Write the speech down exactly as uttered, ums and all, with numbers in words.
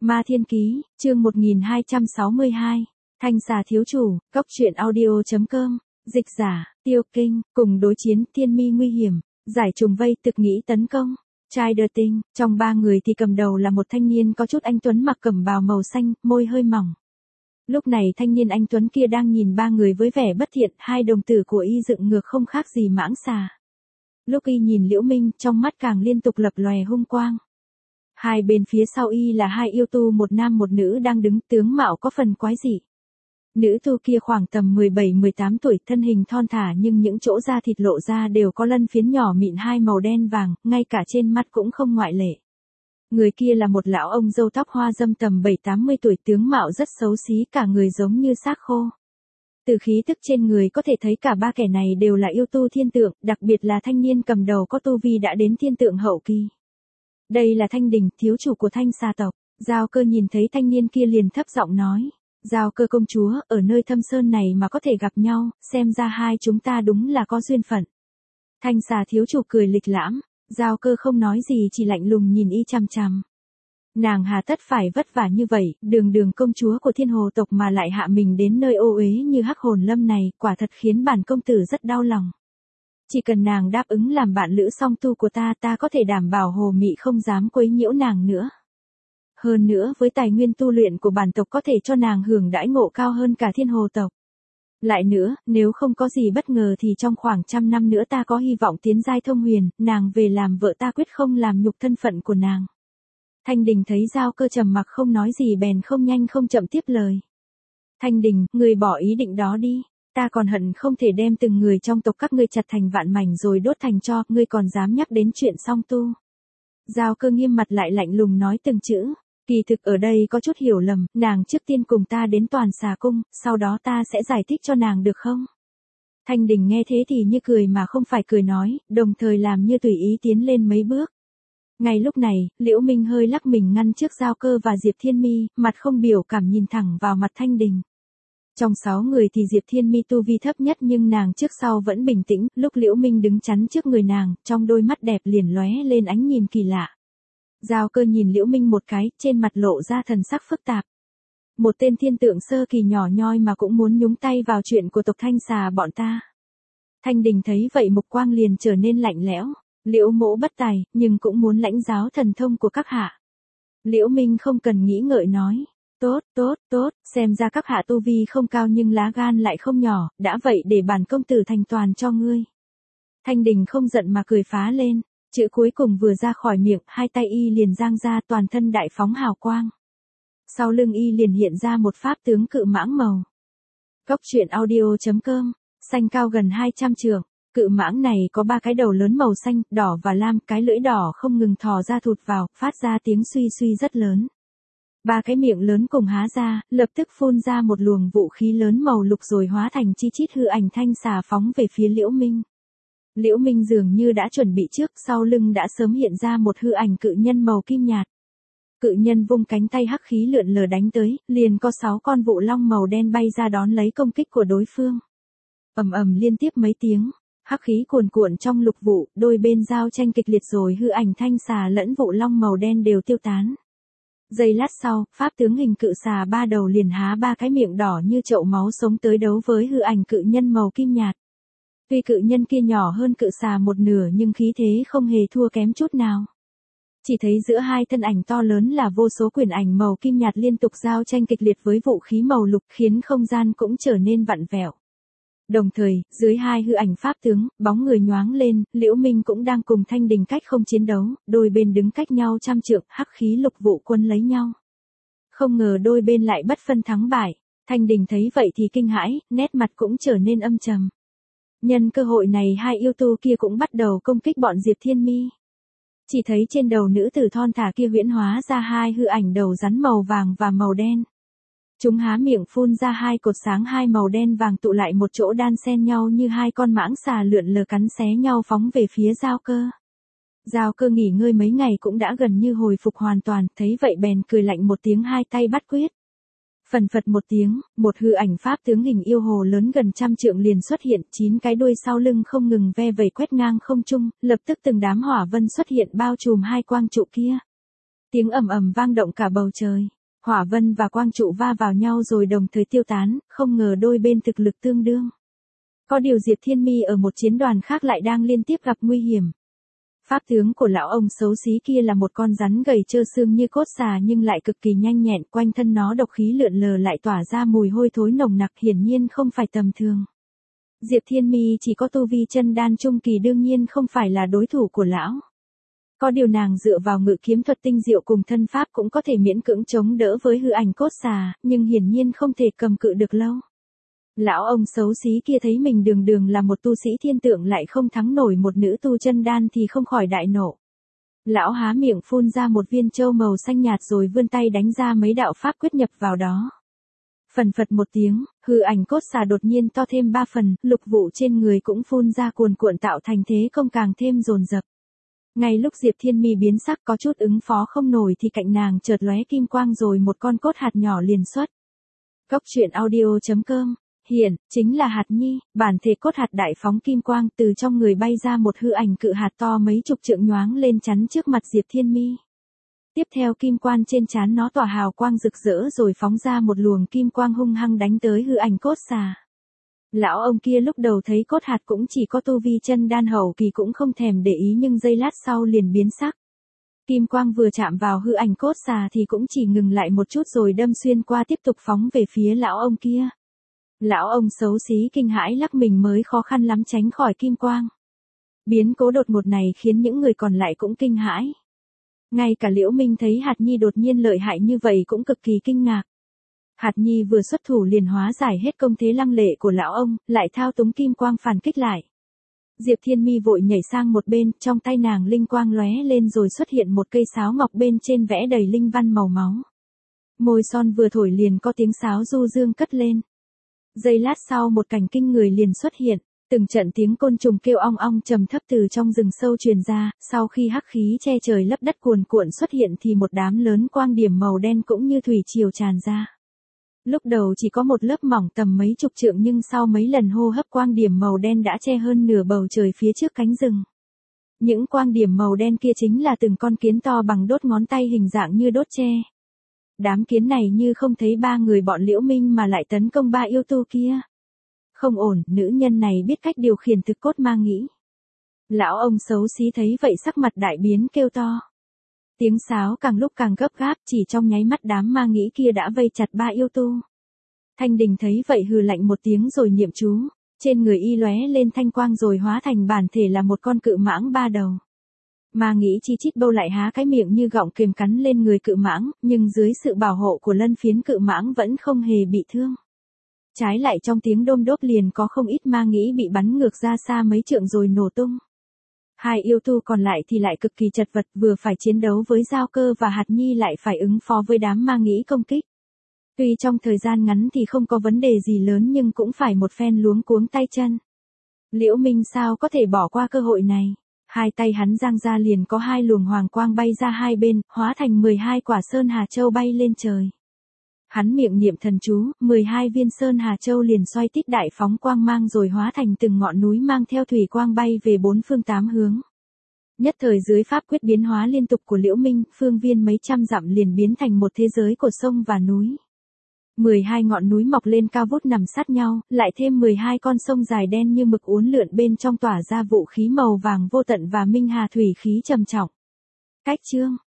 Ma Thiên Ký, chương một nghìn hai trăm sáu mươi hai. Thanh xà thiếu chủ, Cốc truyện audio.com, dịch giả, Tiêu Kinh, cùng đối chiến, thiên mi nguy hiểm, giải trùng vây, thực nghĩ tấn công. Trai đờ tinh, trong ba người thì cầm đầu là một thanh niên có chút anh tuấn mặc cẩm bào màu xanh, môi hơi mỏng. Lúc này thanh niên anh tuấn kia đang nhìn ba người với vẻ bất thiện, hai đồng tử của y dựng ngược không khác gì mãng xà. Lúc y nhìn Liễu Minh, trong mắt càng liên tục lập lòe hung quang. Hai bên phía sau y là hai yêu tu, một nam một nữ đang đứng, tướng mạo có phần quái dị. Nữ tu kia khoảng tầm mười bảy mười tám tuổi, thân hình thon thả nhưng những chỗ da thịt lộ ra đều có lân phiến nhỏ mịn hai màu đen vàng, ngay cả trên mắt cũng không ngoại lệ. Người kia là một lão ông râu tóc hoa râm tầm bảy tám mươi tuổi, tướng mạo rất xấu xí, cả người giống như xác khô. Từ khí tức trên người có thể thấy cả ba kẻ này đều là yêu tu thiên tượng, đặc biệt là thanh niên cầm đầu có tu vi đã đến thiên tượng hậu kỳ. Đây là Thanh Đình, thiếu chủ của Thanh xà tộc. Giao Cơ nhìn thấy thanh niên kia liền thấp giọng nói. Giao Cơ công chúa, ở nơi thâm sơn này mà có thể gặp nhau, xem ra hai chúng ta đúng là có duyên phận. Thanh xà thiếu chủ cười lịch lãm. Giao Cơ không nói gì, chỉ lạnh lùng nhìn y chằm chằm. Nàng hà tất phải vất vả như vậy, đường đường công chúa của thiên hồ tộc mà lại hạ mình đến nơi ô uế như Hắc Hồn Lâm này, quả thật khiến bản công tử rất đau lòng. Chỉ cần nàng đáp ứng làm bạn lữ song tu của ta, ta có thể đảm bảo hồ mị không dám quấy nhiễu nàng nữa. Hơn nữa với tài nguyên tu luyện của bản tộc có thể cho nàng hưởng đãi ngộ cao hơn cả thiên hồ tộc. Lại nữa, nếu không có gì bất ngờ thì trong khoảng trăm năm nữa ta có hy vọng tiến giai thông huyền, nàng về làm vợ ta quyết không làm nhục thân phận của nàng. Thanh Đình thấy Giao Cơ trầm mặc không nói gì bèn không nhanh không chậm tiếp lời. Thanh Đình, người bỏ ý định đó đi. Ta còn hận không thể đem từng người trong tộc các ngươi chặt thành vạn mảnh rồi đốt thành tro, ngươi còn dám nhắc đến chuyện song tu. Giao Cơ nghiêm mặt lại lạnh lùng nói từng chữ. Kỳ thực ở đây có chút hiểu lầm, nàng trước tiên cùng ta đến Toàn Xà Cung, sau đó ta sẽ giải thích cho nàng được không? Thanh Đình nghe thế thì như cười mà không phải cười nói, đồng thời làm như tùy ý tiến lên mấy bước. Ngay lúc này, Liễu Minh hơi lắc mình ngăn trước Giao Cơ và Diệp Thiên Mi, mặt không biểu cảm nhìn thẳng vào mặt Thanh Đình. Trong sáu người thì Diệp Thiên Mi tu vi thấp nhất nhưng nàng trước sau vẫn bình tĩnh, lúc Liễu Minh đứng chắn trước người nàng, trong đôi mắt đẹp liền lóe lên ánh nhìn kỳ lạ. Giao Cơ nhìn Liễu Minh một cái, trên mặt lộ ra thần sắc phức tạp. Một tên thiên tượng sơ kỳ nhỏ nhoi mà cũng muốn nhúng tay vào chuyện của tộc Thanh xà bọn ta. Thanh Đình thấy vậy mục quang liền trở nên lạnh lẽo. Liễu mỗ bất tài, nhưng cũng muốn lãnh giáo thần thông của các hạ. Liễu Minh không cần nghĩ ngợi nói. Tốt, tốt, tốt, xem ra các hạ tu vi không cao nhưng lá gan lại không nhỏ, đã vậy để bản công tử thành toàn cho ngươi. Thanh Đình không giận mà cười phá lên, chữ cuối cùng vừa ra khỏi miệng, hai tay y liền giang ra, toàn thân đại phóng hào quang. Sau lưng y liền hiện ra một pháp tướng cự mãng màu. Cốc truyện audio.com, xanh cao gần hai trăm trượng. Cự mãng này có ba cái đầu lớn màu xanh, đỏ và lam, cái lưỡi đỏ không ngừng thò ra thụt vào, phát ra tiếng suy suy rất lớn. Ba cái miệng lớn cùng há ra, lập tức phun ra một luồng vũ khí lớn màu lục rồi hóa thành chi chít hư ảnh thanh xà phóng về phía Liễu Minh. Liễu Minh dường như đã chuẩn bị trước, sau lưng đã sớm hiện ra một hư ảnh cự nhân màu kim nhạt. Cự nhân vung cánh tay hắc khí lượn lờ đánh tới, liền có sáu con vụ long màu đen bay ra đón lấy công kích của đối phương. Ầm ầm liên tiếp mấy tiếng. Hắc khí cuồn cuộn trong lục vụ, đôi bên giao tranh kịch liệt rồi hư ảnh thanh xà lẫn vụ long màu đen đều tiêu tán. Giây lát sau, pháp tướng hình cự xà ba đầu liền há ba cái miệng đỏ như chậu máu sống tới đấu với hư ảnh cự nhân màu kim nhạt. Tuy cự nhân kia nhỏ hơn cự xà một nửa nhưng khí thế không hề thua kém chút nào. Chỉ thấy giữa hai thân ảnh to lớn là vô số quyền ảnh màu kim nhạt liên tục giao tranh kịch liệt với vũ khí màu lục khiến không gian cũng trở nên vặn vẹo. Đồng thời, dưới hai hư ảnh pháp tướng, bóng người nhoáng lên, Liễu Minh cũng đang cùng Thanh Đình cách không chiến đấu, đôi bên đứng cách nhau trăm trượng, hắc khí lục vụ quân lấy nhau. Không ngờ đôi bên lại bất phân thắng bại, Thanh Đình thấy vậy thì kinh hãi, nét mặt cũng trở nên âm trầm. Nhân cơ hội này hai yêu tu kia cũng bắt đầu công kích bọn Diệp Thiên Mi. Chỉ thấy trên đầu nữ tử thon thả kia huyễn hóa ra hai hư ảnh đầu rắn màu vàng và màu đen. Chúng há miệng phun ra hai cột sáng hai màu đen vàng tụ lại một chỗ đan xen nhau như hai con mãng xà lượn lờ cắn xé nhau phóng về phía Giao Cơ. Giao Cơ nghỉ ngơi mấy ngày cũng đã gần như hồi phục hoàn toàn, thấy vậy bèn cười lạnh một tiếng hai tay bắt quyết. Phần phật một tiếng, một hư ảnh pháp tướng hình yêu hồ lớn gần trăm trượng liền xuất hiện, chín cái đuôi sau lưng không ngừng ve vẩy quét ngang không trung, lập tức từng đám hỏa vân xuất hiện bao trùm hai quang trụ kia. Tiếng ầm ầm vang động cả bầu trời. Hỏa vân và quang trụ va vào nhau rồi đồng thời tiêu tán, không ngờ đôi bên thực lực tương đương. Có điều Diệp Thiên Mi ở một chiến đoàn khác lại đang liên tiếp gặp nguy hiểm. Pháp tướng của lão ông xấu xí kia là một con rắn gầy trơ xương như cốt xà nhưng lại cực kỳ nhanh nhẹn, quanh thân nó độc khí lượn lờ lại tỏa ra mùi hôi thối nồng nặc, hiển nhiên không phải tầm thường. Diệp Thiên Mi chỉ có tu vi chân đan trung kỳ, đương nhiên không phải là đối thủ của lão. Có điều nàng dựa vào ngự kiếm thuật tinh diệu cùng thân pháp cũng có thể miễn cưỡng chống đỡ với hư ảnh cốt xà, nhưng hiển nhiên không thể cầm cự được lâu. Lão ông xấu xí kia thấy mình đường đường là một tu sĩ thiên tượng lại không thắng nổi một nữ tu chân đan thì không khỏi đại nộ. Lão há miệng phun ra một viên châu màu xanh nhạt rồi vươn tay đánh ra mấy đạo pháp quyết nhập vào đó. Phần phật một tiếng, hư ảnh cốt xà đột nhiên to thêm ba phần, lục vụ trên người cũng phun ra cuồn cuộn tạo thành thế công càng thêm dồn dập. Ngay lúc Diệp Thiên Mi biến sắc có chút ứng phó không nổi thì cạnh nàng chợt lóe kim quang rồi một con cốt hạt nhỏ liền xuất. Cốc truyện audio chấm com. Hiện, chính là hạt nhi, bản thể cốt hạt đại phóng kim quang, từ trong người bay ra một hư ảnh cự hạt to mấy chục trượng nhoáng lên chắn trước mặt Diệp Thiên Mi. Tiếp theo kim quan trên trán nó tỏa hào quang rực rỡ rồi phóng ra một luồng kim quang hung hăng đánh tới hư ảnh cốt xà. Lão ông kia lúc đầu thấy cốt hạt cũng chỉ có tu vi chân đan hậu kỳ cũng không thèm để ý nhưng giây lát sau liền biến sắc. Kim quang vừa chạm vào hư ảnh cốt xà thì cũng chỉ ngừng lại một chút rồi đâm xuyên qua tiếp tục phóng về phía lão ông kia. Lão ông xấu xí kinh hãi lắc mình mới khó khăn lắm tránh khỏi kim quang. Biến cố đột ngột này khiến những người còn lại cũng kinh hãi. Ngay cả Liễu Minh thấy hạt nhi đột nhiên lợi hại như vậy cũng cực kỳ kinh ngạc. Hạt nhi vừa xuất thủ liền hóa giải hết công thế lăng lệ của lão ông, lại thao túng kim quang phản kích lại. Diệp Thiên Mi vội nhảy sang một bên, trong tay nàng linh quang lóe lên rồi xuất hiện một cây sáo ngọc bên trên vẽ đầy linh văn màu máu. Môi son vừa thổi liền có tiếng sáo du dương cất lên. Giây lát sau một cảnh kinh người liền xuất hiện, từng trận tiếng côn trùng kêu ong ong trầm thấp từ trong rừng sâu truyền ra, sau khi hắc khí che trời lấp đất cuồn cuộn xuất hiện thì một đám lớn quang điểm màu đen cũng như thủy triều tràn ra. Lúc đầu chỉ có một lớp mỏng tầm mấy chục trượng nhưng sau mấy lần hô hấp quang điểm màu đen đã che hơn nửa bầu trời phía trước cánh rừng. Những quang điểm màu đen kia chính là từng con kiến to bằng đốt ngón tay hình dạng như đốt tre. Đám kiến này như không thấy ba người bọn Liễu Minh mà lại tấn công ba yêu tu kia. Không ổn, nữ nhân này biết cách điều khiển thực cốt ma nghĩ. Lão ông xấu xí thấy vậy sắc mặt đại biến kêu to. Tiếng sáo càng lúc càng gấp gáp, chỉ trong nháy mắt đám ma nghĩ kia đã vây chặt ba yêu tu. Thanh Đình thấy vậy hừ lạnh một tiếng rồi niệm chú, trên người y lóe lên thanh quang rồi hóa thành bản thể là một con cự mãng ba đầu. Ma nghĩ chi chít bâu lại há cái miệng như gọng kềm cắn lên người cự mãng, nhưng dưới sự bảo hộ của lân phiến cự mãng vẫn không hề bị thương. Trái lại trong tiếng đôm đốp liền có không ít ma nghĩ bị bắn ngược ra xa mấy trượng rồi nổ tung. Hai yêu tu còn lại thì lại cực kỳ chật vật, vừa phải chiến đấu với Giao Cơ và Hạt Nhi lại phải ứng phó với đám ma nghĩ công kích. Tuy trong thời gian ngắn thì không có vấn đề gì lớn nhưng cũng phải một phen luống cuống tay chân. Liễu Minh sao có thể bỏ qua cơ hội này. Hai tay hắn giang ra liền có hai luồng hoàng quang bay ra hai bên, hóa thành mười hai quả sơn hà châu bay lên trời. Hắn miệng niệm thần chú, mười hai viên sơn hà châu liền xoay tít đại phóng quang mang rồi hóa thành từng ngọn núi mang theo thủy quang bay về bốn phương tám hướng. Nhất thời dưới pháp quyết biến hóa liên tục của Liễu Minh, phương viên mấy trăm dặm liền biến thành một thế giới của sông và núi. mười hai ngọn núi mọc lên cao vút nằm sát nhau, lại thêm mười hai con sông dài đen như mực uốn lượn bên trong tỏa ra vũ khí màu vàng vô tận và minh hà thủy khí trầm trọng. Cách chương